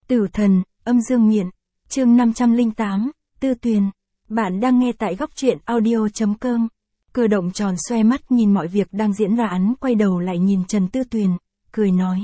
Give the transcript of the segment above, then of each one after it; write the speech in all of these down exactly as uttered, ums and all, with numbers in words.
Tử thần, âm dương miện, chương năm trăm lẻ tám, Tư Tuyền. Bạn đang nghe tại góc truyện audio.com. Cơ động tròn xoe mắt nhìn mọi việc đang diễn ra, hắn quay đầu lại nhìn Trần Tư Tuyền, cười nói.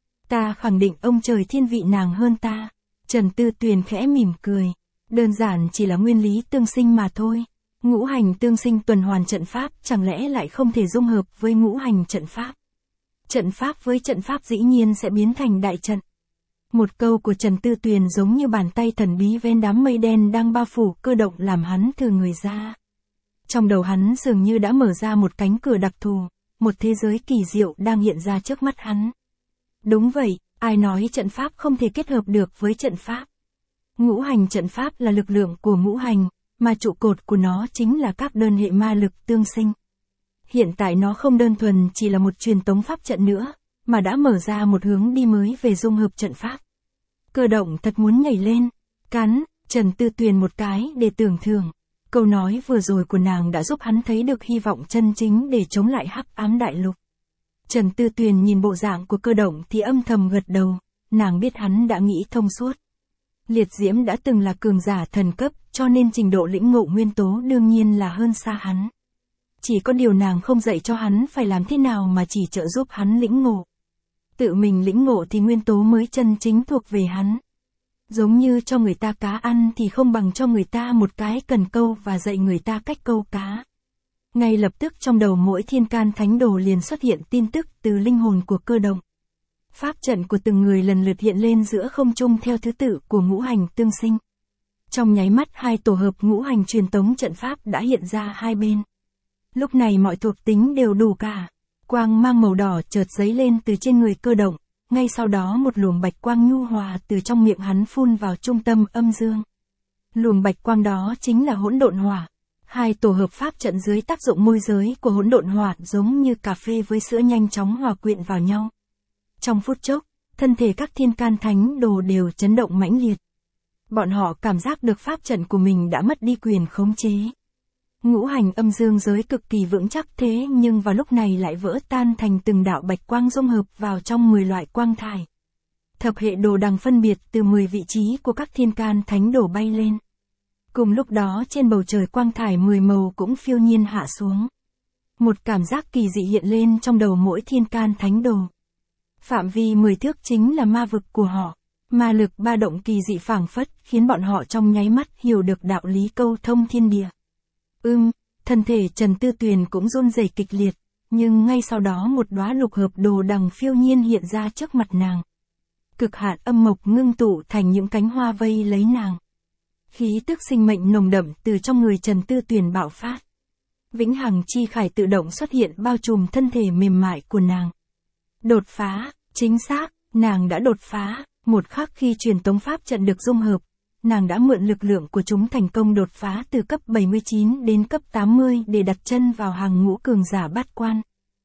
Ta khẳng định ông trời thiên vị nàng hơn ta. Trần Tư Tuyền khẽ mỉm cười. Đơn giản chỉ là nguyên lý tương sinh mà thôi. Ngũ hành tương sinh tuần hoàn trận pháp chẳng lẽ lại không thể dung hợp với ngũ hành trận pháp. Trận pháp với trận pháp dĩ nhiên sẽ biến thành đại trận. Một câu của Trần Tư Tuyền giống như bàn tay thần bí ven đám mây đen đang bao phủ Cơ động, làm hắn thừ người ra. Trong đầu hắn dường như đã mở ra một cánh cửa đặc thù, một thế giới kỳ diệu đang hiện ra trước mắt hắn. Đúng vậy, ai nói trận pháp không thể kết hợp được với trận pháp. Ngũ hành trận pháp là lực lượng của ngũ hành, mà trụ cột của nó chính là các đơn hệ ma lực tương sinh. Hiện tại nó không đơn thuần chỉ là một truyền tống pháp trận nữa, mà đã mở ra một hướng đi mới về dung hợp trận pháp. Cơ động thật muốn nhảy lên, cắn Trần Tư Tuyền một cái để tưởng thưởng. Câu nói vừa rồi của nàng đã giúp hắn thấy được hy vọng chân chính để chống lại hắc ám đại lục. Trần Tư Tuyền nhìn bộ dạng của Cơ động thì âm thầm gật đầu, nàng biết hắn đã nghĩ thông suốt. Liệt Diễm đã từng là cường giả thần cấp, cho nên trình độ lĩnh ngộ nguyên tố đương nhiên là hơn xa hắn. Chỉ có điều nàng không dạy cho hắn phải làm thế nào mà chỉ trợ giúp hắn lĩnh ngộ. Tự mình lĩnh ngộ thì nguyên tố mới chân chính thuộc về hắn. Giống như cho người ta cá ăn thì không bằng cho người ta một cái cần câu và dạy người ta cách câu cá. Ngay lập tức trong đầu mỗi thiên can thánh đồ liền xuất hiện tin tức từ linh hồn của Cơ động. Pháp trận của từng người lần lượt hiện lên giữa không trung theo thứ tự của ngũ hành tương sinh. Trong nháy mắt hai tổ hợp ngũ hành truyền tống trận pháp đã hiện ra hai bên. Lúc này mọi thuộc tính đều đủ cả. Quang mang màu đỏ chợt giấy lên từ trên người Cơ động, ngay sau đó một luồng bạch quang nhu hòa từ trong miệng hắn phun vào trung tâm âm dương. Luồng bạch quang đó chính là hỗn độn hỏa. Hai tổ hợp pháp trận dưới tác dụng môi giới của hỗn độn hỏa giống như cà phê với sữa nhanh chóng hòa quyện vào nhau. Trong phút chốc, thân thể các thiên can thánh đồ đều chấn động mãnh liệt. Bọn họ cảm giác được pháp trận của mình đã mất đi quyền khống chế. Ngũ hành âm dương giới cực kỳ vững chắc thế nhưng vào lúc này lại vỡ tan thành từng đạo bạch quang dung hợp vào trong mười loại quang thải. Thập hệ đồ đằng phân biệt từ mười vị trí của các thiên can thánh đồ bay lên. Cùng lúc đó trên bầu trời quang thải mười màu cũng phiêu nhiên hạ xuống. Một cảm giác kỳ dị hiện lên trong đầu mỗi thiên can thánh đồ. Phạm vi mười thước chính là ma vực của họ. Ma lực ba động kỳ dị phảng phất khiến bọn họ trong nháy mắt hiểu được đạo lý câu thông thiên địa. Ưm, thân thể Trần Tư Tuyền cũng run rẩy kịch liệt, nhưng ngay sau đó một đóa lục hợp đồ đằng phiêu nhiên hiện ra trước mặt nàng. Cực hạn âm mộc ngưng tụ thành những cánh hoa vây lấy nàng. Khí tức sinh mệnh nồng đậm từ trong người Trần Tư Tuyền bạo phát. Vĩnh hằng chi khải tự động xuất hiện bao trùm thân thể mềm mại của nàng. Đột phá, chính xác, nàng đã đột phá, một khắc khi truyền tống pháp trận được dung hợp. Nàng đã mượn lực lượng của chúng thành công đột phá từ cấp bảy mươi chín đến cấp tám mươi để đặt chân vào hàng ngũ cường giả bát quan.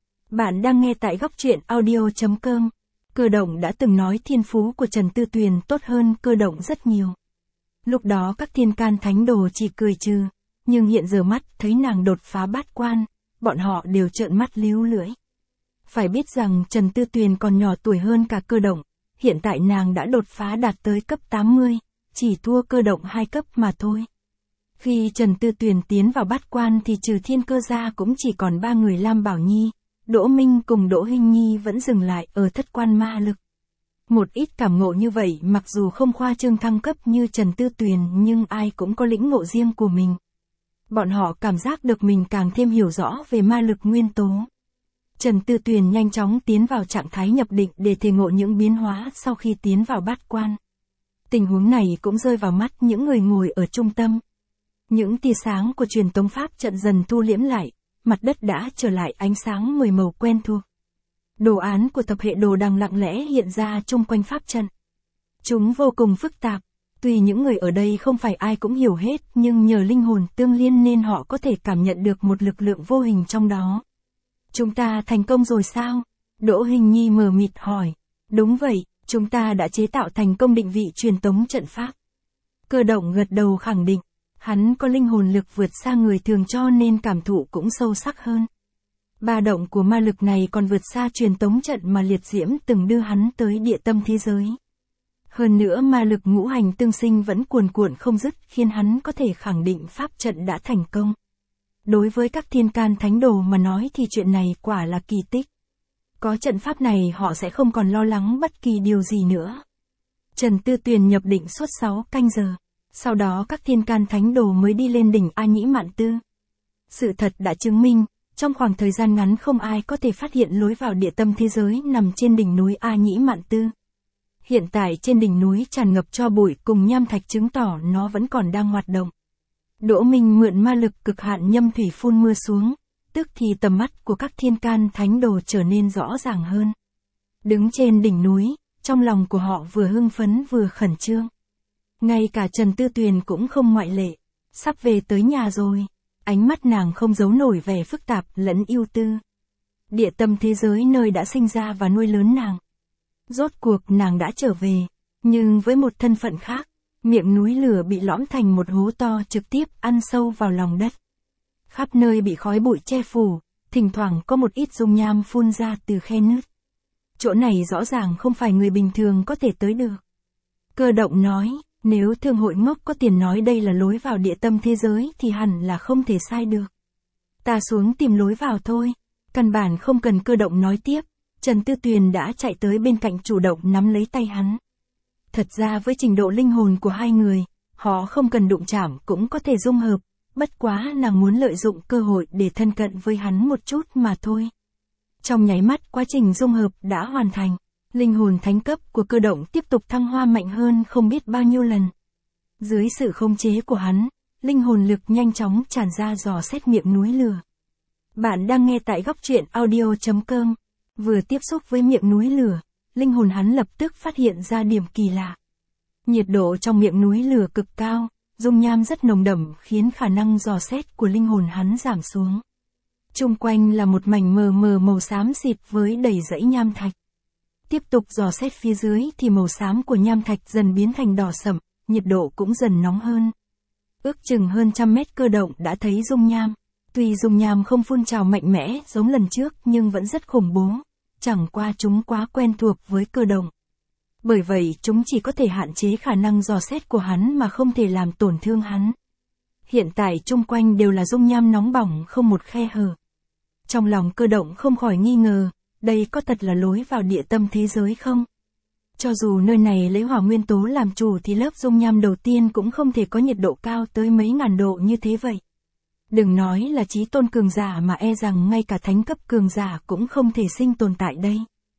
Bạn đang nghe tại góc truyện audio.com. Cơ động đã từng nói thiên phú của Trần Tư Tuyền tốt hơn Cơ động rất nhiều. Lúc đó các thiên can thánh đồ chỉ cười trừ, nhưng hiện giờ mắt thấy nàng đột phá bát quan, bọn họ đều trợn mắt líu lưỡi. Phải biết rằng Trần Tư Tuyền còn nhỏ tuổi hơn cả Cơ động, hiện tại nàng đã đột phá đạt tới cấp tám mươi. Chỉ thua Cơ động hai cấp mà thôi. Khi Trần Tư Tuyền tiến vào bát quan thì trừ Thiên Cơ ra cũng chỉ còn ba người Lam Bảo Nhi, Đỗ Minh cùng Đỗ Hinh Nhi vẫn dừng lại ở thất quan ma lực. Một ít cảm ngộ như vậy mặc dù không khoa trương thăng cấp như Trần Tư Tuyền nhưng ai cũng có lĩnh ngộ riêng của mình. Bọn họ cảm giác được mình càng thêm hiểu rõ về ma lực nguyên tố. Trần Tư Tuyền nhanh chóng tiến vào trạng thái nhập định để thể ngộ những biến hóa sau khi tiến vào bát quan. Tình huống này cũng rơi vào mắt những người ngồi ở trung tâm. Những tia sáng của truyền tống pháp trận dần thu liễm lại, mặt đất đã trở lại ánh sáng mười màu quen thuộc. Đồ án của thập hệ đồ đằng lặng lẽ hiện ra chung quanh pháp trận. Chúng vô cùng phức tạp, tuy những người ở đây không phải ai cũng hiểu hết nhưng nhờ linh hồn tương liên nên họ có thể cảm nhận được một lực lượng vô hình trong đó. Chúng ta thành công rồi sao? Đỗ Hinh Nhi mờ mịt hỏi. Đúng vậy. Chúng ta đã chế tạo thành công định vị truyền tống trận pháp. Cơ động gật đầu khẳng định, hắn có linh hồn lực vượt xa người thường cho nên cảm thụ cũng sâu sắc hơn. Ba động của ma lực này còn vượt xa truyền tống trận mà Liệt Diễm từng đưa hắn tới địa tâm thế giới. Hơn nữa ma lực ngũ hành tương sinh vẫn cuồn cuộn không dứt khiến hắn có thể khẳng định pháp trận đã thành công. Đối với các thiên can thánh đồ mà nói thì chuyện này quả là kỳ tích. Có trận pháp này họ sẽ không còn lo lắng bất kỳ điều gì nữa. Trần Tư Tuyền nhập định suốt sáu canh giờ. Sau đó các thiên can thánh đồ mới đi lên đỉnh A Nhĩ Mạn Tư. Sự thật đã chứng minh, trong khoảng thời gian ngắn không ai có thể phát hiện lối vào địa tâm thế giới nằm trên đỉnh núi A Nhĩ Mạn Tư. Hiện tại trên đỉnh núi tràn ngập tro bụi cùng nham thạch chứng tỏ nó vẫn còn đang hoạt động. Đỗ Minh mượn ma lực cực hạn nhâm thủy phun mưa xuống, tức thì tầm mắt của các thiên can thánh đồ trở nên rõ ràng hơn. Đứng trên đỉnh núi, trong lòng của họ vừa hưng phấn vừa khẩn trương. Ngay cả Trần Tư Tuyền cũng không ngoại lệ. Sắp về tới nhà rồi. Ánh mắt nàng không giấu nổi vẻ phức tạp lẫn ưu tư. Địa tâm thế giới nơi đã sinh ra và nuôi lớn nàng. Rốt cuộc nàng đã trở về, nhưng với một thân phận khác. Miệng núi lửa bị lõm thành một hố to trực tiếp ăn sâu vào lòng đất. Khắp nơi bị khói bụi che phủ, thỉnh thoảng có một ít dung nham phun ra từ khe nứt. Chỗ này rõ ràng không phải người bình thường có thể tới được. Cơ động nói, nếu thương hội ngốc có tiền nói đây là lối vào địa tâm thế giới thì hẳn là không thể sai được. Ta xuống tìm lối vào thôi. Căn bản không cần cơ động nói tiếp, Trần Tư Tuyền đã chạy tới bên cạnh chủ động nắm lấy tay hắn. Thật ra với trình độ linh hồn của hai người, họ không cần đụng chạm cũng có thể dung hợp, bất quá nàng muốn lợi dụng cơ hội để thân cận với hắn một chút mà thôi. Trong nháy mắt quá trình dung hợp đã hoàn thành, linh hồn thánh cấp của cơ động tiếp tục thăng hoa mạnh hơn không biết bao nhiêu lần. Dưới sự khống chế của hắn, linh hồn lực nhanh chóng tràn ra dò xét miệng núi lửa. Bạn đang nghe tại góc truyện audio chấm com. Vừa tiếp xúc với miệng núi lửa, linh hồn hắn lập tức phát hiện ra điểm kỳ lạ. Nhiệt độ trong miệng núi lửa cực cao, dung nham rất nồng đậm khiến khả năng dò xét của linh hồn hắn giảm xuống. Chung quanh là một mảnh mờ mờ màu xám xịt với đầy dãy nham thạch. Tiếp tục dò xét phía dưới thì màu xám của nham thạch dần biến thành đỏ sẫm, nhiệt độ cũng dần nóng hơn. Ước chừng hơn trăm mét cơ động đã thấy dung nham. Tuy dung nham không phun trào mạnh mẽ giống lần trước nhưng vẫn rất khủng bố. Chẳng qua chúng quá quen thuộc với cơ động. Bởi vậy chúng chỉ có thể hạn chế khả năng dò xét của hắn mà không thể làm tổn thương hắn. Hiện tại chung quanh đều là dung nham nóng bỏng không một khe hở. Trong lòng cơ động không khỏi nghi ngờ, đây có thật là lối vào địa tâm thế giới không? Cho dù nơi này lấy hỏa nguyên tố làm chủ thì lớp dung nham đầu tiên cũng không thể có nhiệt độ cao tới mấy ngàn độ như thế vậy. Đừng nói là chí tôn cường giả mà e rằng ngay cả thánh cấp cường giả cũng không thể sinh tồn tại đây.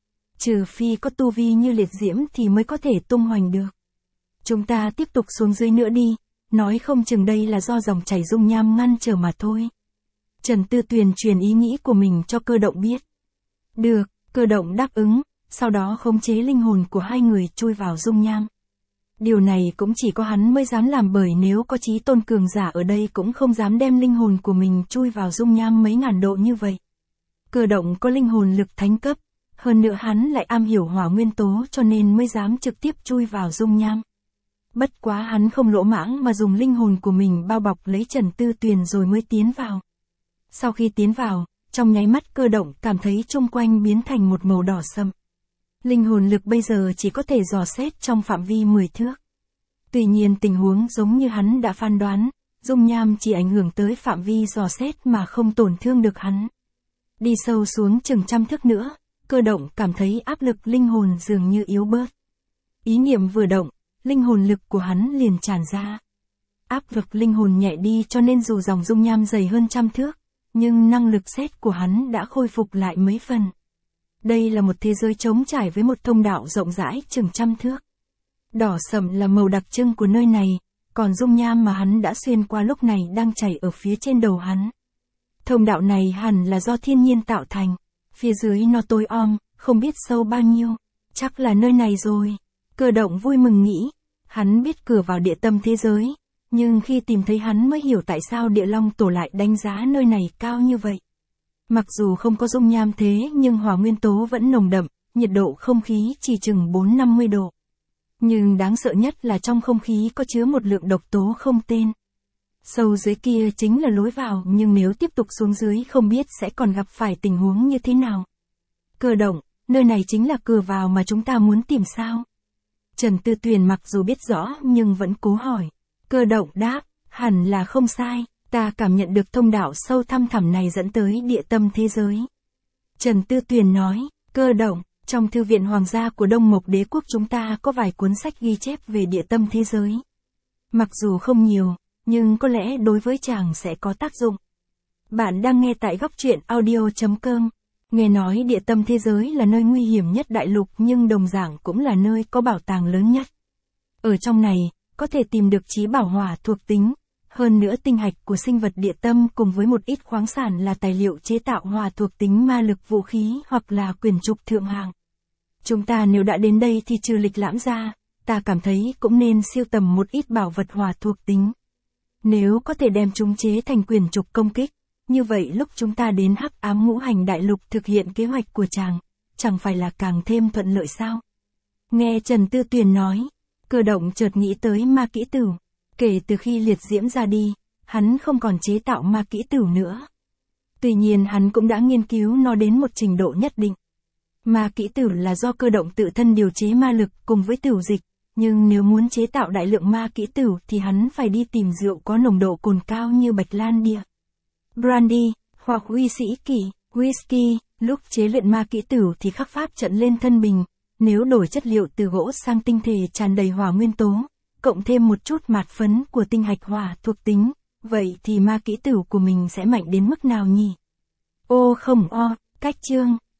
Trừ phi có tu vi như liệt diễm thì mới có thể tung hoành được. Chúng ta tiếp tục xuống dưới nữa đi, nói không chừng đây là do dòng chảy dung nham ngăn trở mà thôi. Trần Tư Tuyền truyền ý nghĩ của mình cho cơ động biết. Được, cơ động đáp ứng, sau đó khống chế linh hồn của hai người chui vào dung nham. Điều này cũng chỉ có hắn mới dám làm bởi nếu có chí tôn cường giả ở đây cũng không dám đem linh hồn của mình chui vào dung nham mấy ngàn độ như vậy. Cơ động có linh hồn lực thánh cấp, hơn nữa hắn lại am hiểu hỏa nguyên tố cho nên mới dám trực tiếp chui vào dung nham. Bất quá hắn không lỗ mãng mà dùng linh hồn của mình bao bọc lấy Trần Tư Tuyền rồi mới tiến vào. Sau khi tiến vào, trong nháy mắt cơ động cảm thấy chung quanh biến thành một màu đỏ sẫm. Linh hồn lực bây giờ chỉ có thể dò xét trong phạm vi mười thước. Tuy nhiên tình huống giống như hắn đã phán đoán, dung nham chỉ ảnh hưởng tới phạm vi dò xét mà không tổn thương được hắn. Đi sâu xuống chừng trăm thước nữa, cơ động cảm thấy áp lực linh hồn dường như yếu bớt. Ý niệm vừa động, linh hồn lực của hắn liền tràn ra. Áp lực linh hồn nhẹ đi cho nên dù dòng dung nham dày hơn trăm thước, nhưng năng lực xét của hắn đã khôi phục lại mấy phần. Đây là một thế giới trống trải với một thông đạo rộng rãi chừng trăm thước. Đỏ sẫm là màu đặc trưng của nơi này, còn dung nham mà hắn đã xuyên qua lúc này đang chảy ở phía trên đầu hắn. Thông đạo này hẳn là do thiên nhiên tạo thành, phía dưới nó tối om, không biết sâu bao nhiêu, chắc là nơi này rồi. Cơ động vui mừng nghĩ, hắn biết cửa vào địa tâm thế giới, nhưng khi tìm thấy hắn mới hiểu tại sao địa long tổ lại đánh giá nơi này cao như vậy. Mặc dù không có dung nham thế nhưng hỏa nguyên tố vẫn nồng đậm, nhiệt độ không khí chỉ chừng bốn đến năm mươi độ. Nhưng đáng sợ nhất là trong không khí có chứa một lượng độc tố không tên. Sâu dưới kia chính là lối vào nhưng nếu tiếp tục xuống dưới không biết sẽ còn gặp phải tình huống như thế nào. Cơ động, nơi này chính là cửa vào mà chúng ta muốn tìm sao? Trần Tư Tuyền mặc dù biết rõ nhưng vẫn cố hỏi. Cơ động đáp, hẳn là không sai, ta cảm nhận được thông đạo sâu thăm thẳm này dẫn tới địa tâm thế giới. Trần Tư Tuyền nói, cơ động, trong thư viện hoàng gia của Đông Mộc Đế quốc chúng ta có vài cuốn sách ghi chép về địa tâm thế giới. Mặc dù không nhiều, nhưng có lẽ đối với chàng sẽ có tác dụng. Bạn đang nghe tại góc truyện audio chấm com. Nghe nói địa tâm thế giới là nơi nguy hiểm nhất đại lục nhưng đồng dạng cũng là nơi có bảo tàng lớn nhất. Ở trong này, có thể tìm được chí bảo hỏa thuộc tính. Hơn nữa tinh hạch của sinh vật địa tâm cùng với một ít khoáng sản là tài liệu chế tạo hỏa thuộc tính ma lực vũ khí hoặc là quyển trục thượng hạng. Chúng ta nếu đã đến đây thì trừ lịch lãm ra, ta cảm thấy cũng nên siêu tầm một ít bảo vật hỏa thuộc tính. Nếu có thể đem chúng chế thành quyển trục công kích, như vậy lúc chúng ta đến Hắc Ám Ngũ Hành Đại Lục thực hiện kế hoạch của chàng, chẳng phải là càng thêm thuận lợi sao? Nghe Trần Tư Tuyền nói, cơ động chợt nghĩ tới ma kỹ tửu. Kể từ khi liệt diễm ra đi, hắn không còn chế tạo ma kỹ tửu nữa. Tuy nhiên hắn cũng đã nghiên cứu nó đến một trình độ nhất định. Ma kỹ tửu là do cơ động tự thân điều chế ma lực cùng với tửu dịch, nhưng nếu muốn chế tạo đại lượng ma kỹ tửu thì hắn phải đi tìm rượu có nồng độ cồn cao như Bạch Lan Địa, brandy, hoặc uy sĩ kỳ, whisky. Lúc chế luyện ma kỹ tửu thì khắc pháp trận lên thân bình, nếu đổi chất liệu từ gỗ sang tinh thể tràn đầy hỏa nguyên tố, cộng thêm một chút mạt phấn của tinh hạch hỏa thuộc tính, vậy thì ma kỹ tửu của mình sẽ mạnh đến mức nào nhỉ? Ô không o, cách chương,